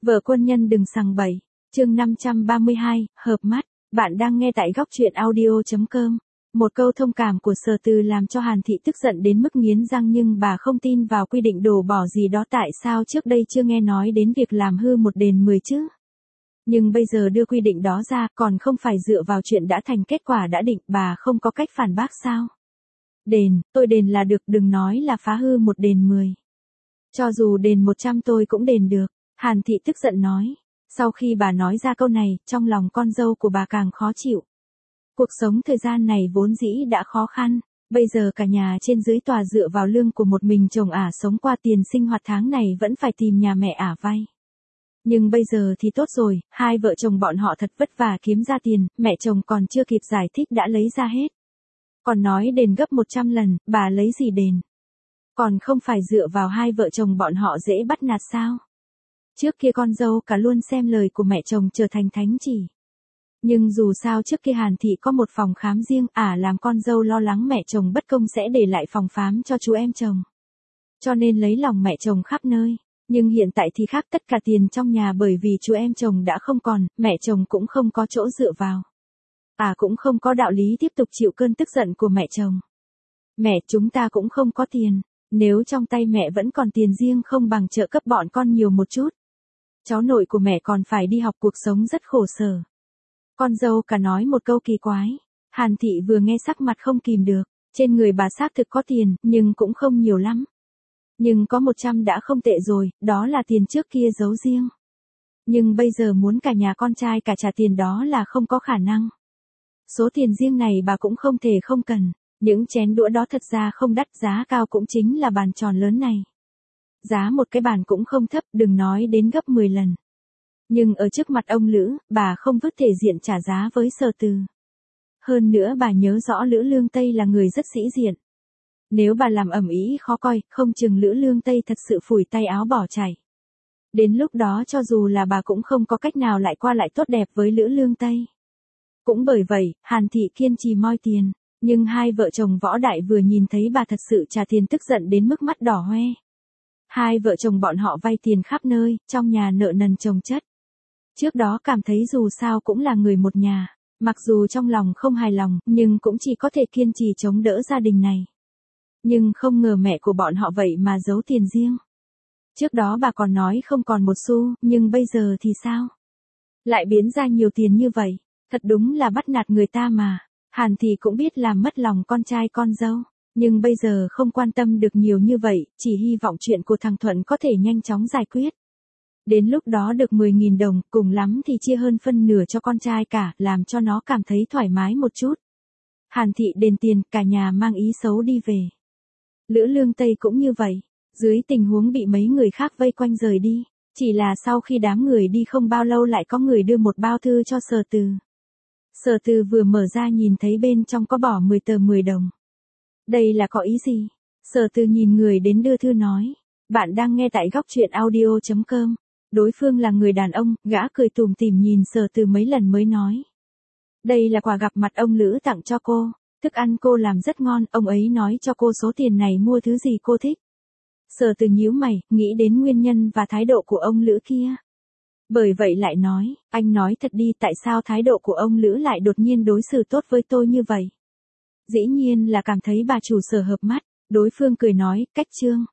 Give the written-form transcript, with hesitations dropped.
Vợ quân nhân đừng sằng bậy. Chương 532, hợp mắt. Bạn đang nghe tại góc truyện audio.com. Một câu thông cảm của Sở Từ làm cho Hàn Thị tức giận đến mức nghiến răng, nhưng bà không tin vào quy định đổ bỏ gì đó. Tại sao trước đây chưa nghe nói đến việc làm hư một đền 10 chứ? Nhưng bây giờ đưa quy định đó ra, còn không phải dựa vào chuyện đã thành kết quả đã định, bà không có cách phản bác sao? Đền, tôi đền là được, đừng nói là phá hư một đền 10. Cho dù đền 100 tôi cũng đền được, Hàn Thị tức giận nói. Sau khi bà nói ra câu này, trong lòng con dâu của bà càng khó chịu. Cuộc sống thời gian này vốn dĩ đã khó khăn, bây giờ cả nhà trên dưới tòa dựa vào lương của một mình chồng ả sống qua, tiền sinh hoạt tháng này vẫn phải tìm nhà mẹ ả vay. Nhưng bây giờ thì tốt rồi, hai vợ chồng bọn họ thật vất vả kiếm ra tiền, mẹ chồng còn chưa kịp giải thích đã lấy ra hết. Còn nói đền gấp 100 lần, bà lấy gì đền? Còn không phải dựa vào hai vợ chồng bọn họ dễ bắt nạt sao? Trước kia con dâu cả luôn xem lời của mẹ chồng trở thành thánh chỉ. Nhưng dù sao trước kia Hàn Thị có một phòng khám riêng, ả làm con dâu lo lắng mẹ chồng bất công sẽ để lại phòng khám cho chú em chồng. Cho nên lấy lòng mẹ chồng khắp nơi. Nhưng hiện tại thì khác, tất cả tiền trong nhà bởi vì chú em chồng đã không còn, mẹ chồng cũng không có chỗ dựa vào. Ả cũng không có đạo lý tiếp tục chịu cơn tức giận của mẹ chồng. Mẹ, chúng ta cũng không có tiền. Nếu trong tay mẹ vẫn còn tiền riêng không bằng trợ cấp bọn con nhiều một chút. Cháu nội của mẹ còn phải đi học, cuộc sống rất khổ sở. Con dâu cả nói một câu kỳ quái. Hàn Thị vừa nghe sắc mặt không kìm được. Trên người bà xác thực có tiền, nhưng cũng không nhiều lắm. Nhưng có 100 đã không tệ rồi, đó là tiền trước kia giấu riêng. Nhưng bây giờ muốn cả nhà con trai cả trả tiền đó là không có khả năng. Số tiền riêng này bà cũng không thể không cần. Những chén đũa đó thật ra không đắt, giá cao cũng chính là bàn tròn lớn này. Giá một cái bàn cũng không thấp, đừng nói đến gấp 10 lần. Nhưng ở trước mặt ông Lữ, bà không vứt thể diện trả giá với Sở Từ. Hơn nữa bà nhớ rõ Lữ Lương Tây là người rất sĩ diện. Nếu bà làm ầm ĩ khó coi, không chừng Lữ Lương Tây thật sự phủi tay áo bỏ chạy. Đến lúc đó cho dù là bà cũng không có cách nào lại qua lại tốt đẹp với Lữ Lương Tây. Cũng bởi vậy, Hàn Thị kiên trì moi tiền. Nhưng hai vợ chồng Võ Đại vừa nhìn thấy bà thật sự trả tiền tức giận đến mức mắt đỏ hoe. Hai vợ chồng bọn họ vay tiền khắp nơi, trong nhà nợ nần chồng chất. Trước đó cảm thấy dù sao cũng là người một nhà, mặc dù trong lòng không hài lòng, nhưng cũng chỉ có thể kiên trì chống đỡ gia đình này. Nhưng không ngờ mẹ của bọn họ vậy mà giấu tiền riêng. Trước đó bà còn nói không còn một xu, nhưng bây giờ thì sao? Lại biến ra nhiều tiền như vậy, thật đúng là bắt nạt người ta mà. Hàn Thị cũng biết làm mất lòng con trai con dâu, nhưng bây giờ không quan tâm được nhiều như vậy, chỉ hy vọng chuyện của thằng Thuận có thể nhanh chóng giải quyết. Đến lúc đó được 10.000 đồng, cùng lắm thì chia hơn phân nửa cho con trai cả, làm cho nó cảm thấy thoải mái một chút. Hàn Thị đền tiền, cả nhà mang ý xấu đi về. Lữ Lương Tây cũng như vậy, dưới tình huống bị mấy người khác vây quanh rời đi, chỉ là sau khi đám người đi không bao lâu lại có người đưa một bao thư cho Sở Từ. Sở Từ vừa mở ra nhìn thấy bên trong có bỏ 10 tờ 10 đồng. Đây là có ý gì? Sở Từ nhìn người đến đưa thư nói. Bạn đang nghe tại góc truyện audio.com. Đối phương là người đàn ông, gã cười tủm tỉm nhìn Sở Từ mấy lần mới nói. Đây là quà gặp mặt ông Lữ tặng cho cô. Thức ăn cô làm rất ngon, ông ấy nói cho cô số tiền này mua thứ gì cô thích. Sở Từ nhíu mày, nghĩ đến nguyên nhân và thái độ của ông Lữ kia. Bởi vậy lại nói, anh nói thật đi, tại sao thái độ của ông Lữ lại đột nhiên đối xử tốt với tôi như vậy? Dĩ nhiên là cảm thấy bà chủ Sở hợp mắt, đối phương cười nói, cách trương.